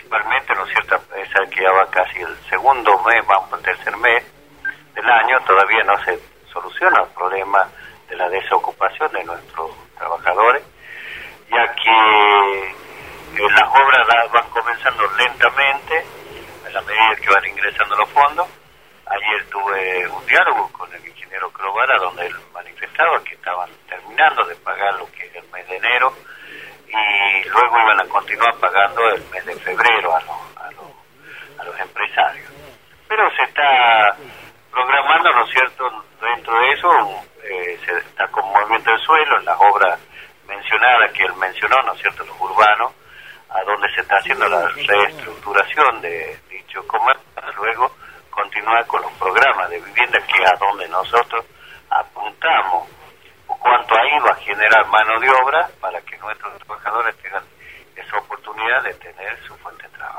principalmente, ¿no es cierto?, esa que ya va casi el segundo mes, vamos al tercer mes del año, todavía no se soluciona el problema de la desocupación de nuestros trabajadores, ya que las obras van comenzando lentamente a la medida que van ingresando los fondos. Ayer tuve un diálogo con el ingeniero Crovara donde él manifestaba que estaban terminando de pagar lo que es el mes de enero y luego iban a continuar pagando el mes de febrero a los empresarios. Pero se está programando, ¿no es cierto?, dentro de eso se está con movimiento del suelo en las obras mencionadas que él mencionó, ¿no es cierto?, los urbanos, a donde se está haciendo la reestructuración de dicho comercio, luego continuar con los programas de vivienda que es a donde nosotros apuntamos cuánto ahí va a generar mano de obra para que nuestros trabajadores tengan esa oportunidad de tener su fuente de trabajo.